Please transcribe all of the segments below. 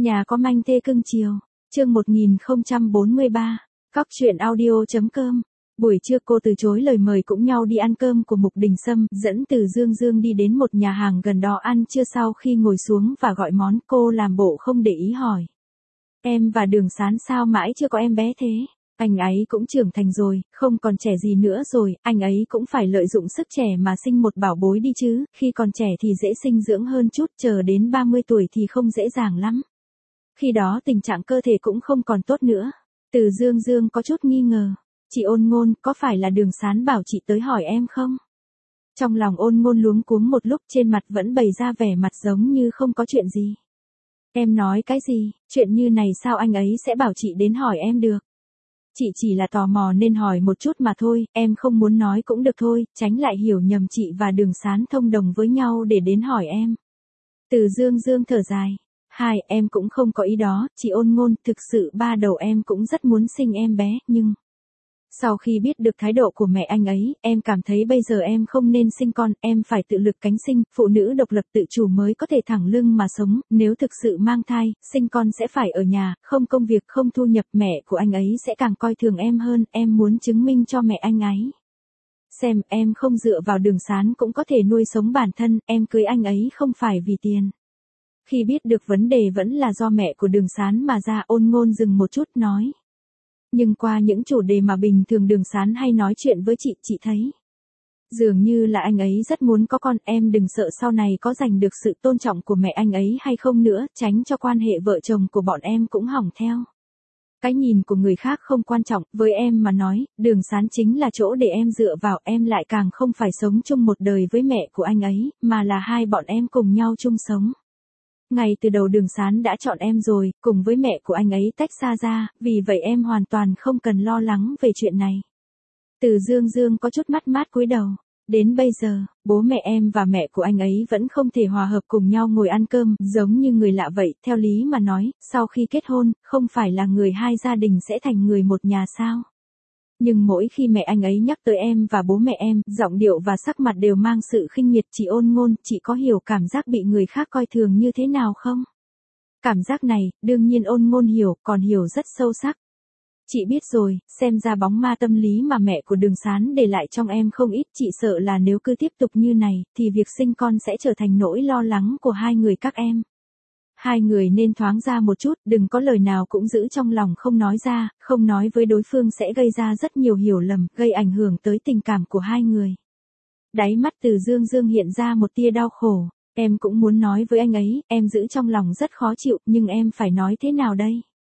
Nhà có manh thê cưng chiều. Chương 1043. Cóc truyện audio.com. Buổi trưa cô từ chối lời mời cũng nhau đi ăn cơm của Mục Đình Sâm, dẫn Từ Dương Dương đi đến một nhà hàng gần đó ăn trưa. Sau khi ngồi xuống và gọi món, cô làm bộ không để ý hỏi: Em và Đường Sán sao mãi chưa có em bé thế? Anh ấy cũng trưởng thành rồi, không còn trẻ gì nữa rồi, anh ấy cũng phải lợi dụng sức trẻ mà sinh một bảo bối đi chứ, khi còn trẻ thì dễ sinh dưỡng hơn chút, chờ đến 30 tuổi thì không dễ dàng lắm. Khi đó tình trạng cơ thể cũng không còn tốt nữa. Từ Dương Dương có chút nghi ngờ. Chị Ôn Ngôn, có phải là Đường Sán bảo chị tới hỏi em không? Trong lòng Ôn Ngôn luống cuống một lúc, trên mặt vẫn bày ra vẻ mặt giống như không có chuyện gì. Em nói cái gì, chuyện như này sao anh ấy sẽ bảo chị đến hỏi em được? Chị chỉ là tò mò nên hỏi một chút mà thôi, em không muốn nói cũng được thôi, tránh lại hiểu nhầm chị và Đường Sán thông đồng với nhau để đến hỏi em. Từ Dương Dương thở dài. Em cũng không có ý đó, chị Ôn Ngôn, thực sự ba đầu em cũng rất muốn sinh em bé, nhưng sau khi biết được thái độ của mẹ anh ấy, em cảm thấy bây giờ em không nên sinh con, em phải tự lực cánh sinh, phụ nữ độc lập tự chủ mới có thể thẳng lưng mà sống, nếu thực sự mang thai, sinh con sẽ phải ở nhà, không công việc, không thu nhập, mẹ của anh ấy sẽ càng coi thường em hơn, em muốn chứng minh cho mẹ anh ấy xem em không dựa vào Đường Sán cũng có thể nuôi sống bản thân, em cưới anh ấy không phải vì tiền. Khi biết được vấn đề vẫn là do mẹ của Đường Sán mà ra, Ôn Ngôn dừng một chút nói. Nhưng qua những chủ đề mà bình thường Đường Sán hay nói chuyện với chị thấy dường như là anh ấy rất muốn có con, em đừng sợ sau này có giành được sự tôn trọng của mẹ anh ấy hay không nữa, tránh cho quan hệ vợ chồng của bọn em cũng hỏng theo. Cái nhìn của người khác không quan trọng, với em mà nói, Đường Sán chính là chỗ để em dựa vào, em lại càng không phải sống chung một đời với mẹ của anh ấy, mà là hai bọn em cùng nhau chung sống. Ngay từ đầu Đường Sán đã chọn em rồi, cùng với mẹ của anh ấy tách xa ra, vì vậy em hoàn toàn không cần lo lắng về chuyện này. Từ Dương Dương có chút mất mát cúi đầu. Đến bây giờ, bố mẹ em và mẹ của anh ấy vẫn không thể hòa hợp cùng nhau ngồi ăn cơm, giống như người lạ vậy, theo lý mà nói, sau khi kết hôn, không phải là người hai gia đình sẽ thành người một nhà sao? Nhưng mỗi khi mẹ anh ấy nhắc tới em và bố mẹ em, giọng điệu và sắc mặt đều mang sự khinh miệt. Chị Ôn Ngôn, chị có hiểu cảm giác bị người khác coi thường như thế nào không? Cảm giác này, đương nhiên Ôn Ngôn hiểu, còn hiểu rất sâu sắc. Chị biết rồi, xem ra bóng ma tâm lý mà mẹ của Đường Sán để lại trong em không ít, chị sợ là nếu cứ tiếp tục như này, thì việc sinh con sẽ trở thành nỗi lo lắng của hai người các em. Hai người nên thoáng ra một chút, đừng có lời nào cũng giữ trong lòng không nói ra, không nói với đối phương sẽ gây ra rất nhiều hiểu lầm, gây ảnh hưởng tới tình cảm của hai người. Đáy mắt Từ Dương Dương hiện ra một tia đau khổ, em cũng muốn nói với anh ấy, em giữ trong lòng rất khó chịu, nhưng em phải nói thế nào đây?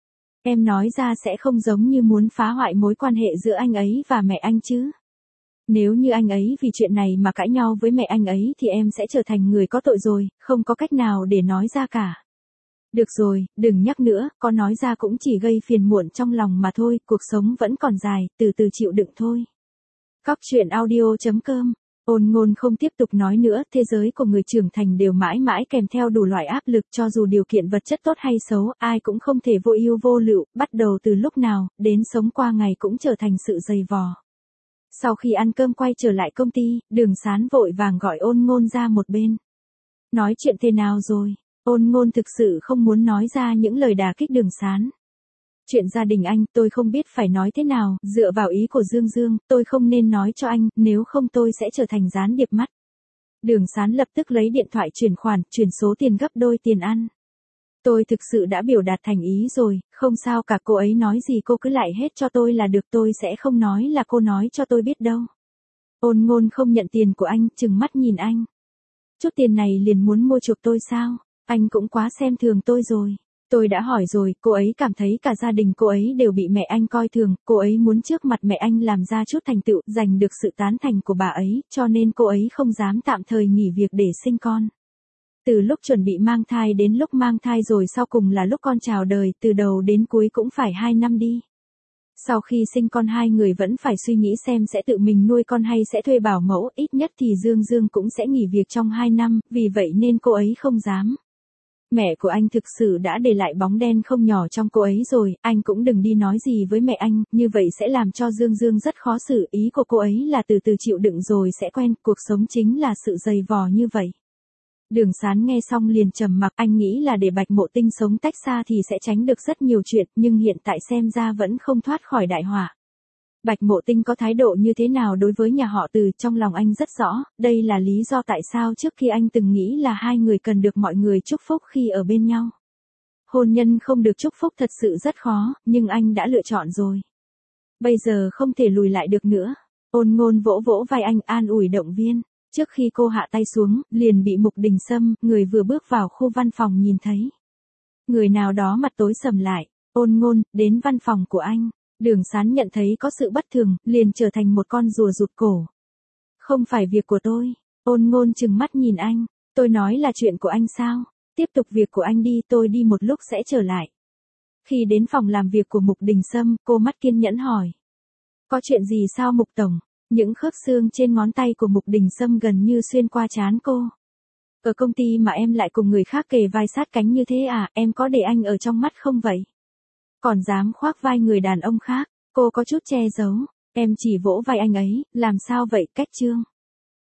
Em nói ra sẽ không giống như muốn phá hoại mối quan hệ giữa anh ấy và mẹ anh chứ. Nếu như anh ấy vì chuyện này mà cãi nhau với mẹ anh ấy thì em sẽ trở thành người có tội rồi, không có cách nào để nói ra cả. Được rồi, đừng nhắc nữa, có nói ra cũng chỉ gây phiền muộn trong lòng mà thôi, cuộc sống vẫn còn dài, từ từ chịu đựng thôi. Cóc truyện audio.com. Ôn Ngôn không tiếp tục nói nữa, thế giới của người trưởng thành đều mãi mãi kèm theo đủ loại áp lực, cho dù điều kiện vật chất tốt hay xấu, ai cũng không thể vô ưu vô lự, bắt đầu từ lúc nào, đến sống qua ngày cũng trở thành sự dày vò. Sau khi ăn cơm quay trở lại công ty, Đường Sán vội vàng gọi Ôn Ngôn ra một bên. Nói chuyện thế nào rồi? Ôn Ngôn thực sự không muốn nói ra những lời đả kích Đường Sán. Chuyện gia đình anh, tôi không biết phải nói thế nào, dựa vào ý của Dương Dương, tôi không nên nói cho anh, nếu không tôi sẽ trở thành gián điệp mắt. Đường Sán lập tức lấy điện thoại chuyển số tiền gấp đôi tiền ăn. Tôi thực sự đã biểu đạt thành ý rồi, không sao cả, cô ấy nói gì cô cứ lại hết cho tôi là được, tôi sẽ không nói là cô nói cho tôi biết đâu. Ôn Ngôn không nhận tiền của anh, trừng mắt nhìn anh. Chút tiền này liền muốn mua chuộc tôi sao? Anh cũng quá xem thường tôi rồi. Tôi đã hỏi rồi, cô ấy cảm thấy cả gia đình cô ấy đều bị mẹ anh coi thường, cô ấy muốn trước mặt mẹ anh làm ra chút thành tựu, giành được sự tán thành của bà ấy, cho nên cô ấy không dám tạm thời nghỉ việc để sinh con. Từ lúc chuẩn bị mang thai đến lúc mang thai rồi sau cùng là lúc con chào đời, từ đầu đến cuối cũng phải 2 năm đi. Sau khi sinh con hai người vẫn phải suy nghĩ xem sẽ tự mình nuôi con hay sẽ thuê bảo mẫu, ít nhất thì Dương Dương cũng sẽ nghỉ việc trong 2 năm, vì vậy nên cô ấy không dám. Mẹ của anh thực sự đã để lại bóng đen không nhỏ trong cô ấy rồi, anh cũng đừng đi nói gì với mẹ anh, như vậy sẽ làm cho Dương Dương rất khó xử, ý của cô ấy là từ từ chịu đựng rồi sẽ quen, cuộc sống chính là sự dày vò như vậy. Đường Sán nghe xong liền trầm mặc, anh nghĩ là để Bạch Mộ Tinh sống tách xa thì sẽ tránh được rất nhiều chuyện, nhưng hiện tại xem ra vẫn không thoát khỏi đại họa. Bạch Mộ Tinh có thái độ như thế nào đối với nhà họ Từ, trong lòng anh rất rõ, đây là lý do tại sao trước khi anh từng nghĩ là hai người cần được mọi người chúc phúc khi ở bên nhau. Hôn nhân không được chúc phúc thật sự rất khó, nhưng anh đã lựa chọn rồi. Bây giờ không thể lùi lại được nữa. Ôn Ngôn vỗ vỗ vai anh an ủi động viên. Trước khi cô hạ tay xuống, liền bị Mục Đình Sâm, người vừa bước vào khu văn phòng nhìn thấy. Người nào đó mặt tối sầm lại, Ôn Ngôn, đến văn phòng của anh. Đường Sán nhận thấy có sự bất thường, liền trở thành một con rùa rụt cổ. Không phải việc của tôi. Ôn Ngôn trừng mắt nhìn anh. Tôi nói là chuyện của anh sao? Tiếp tục việc của anh đi, tôi đi một lúc sẽ trở lại. Khi đến phòng làm việc của Mục Đình Sâm, cô mắt kiên nhẫn hỏi. Có chuyện gì sao Mục Tổng? Những khớp xương trên ngón tay của Mục Đình Sâm gần như xuyên qua trán cô. Ở công ty mà em lại cùng người khác kề vai sát cánh như thế à, em có để anh ở trong mắt không vậy? Còn dám khoác vai người đàn ông khác, cô có chút che giấu. Em chỉ vỗ vai anh ấy, làm sao vậy, Cách Trương?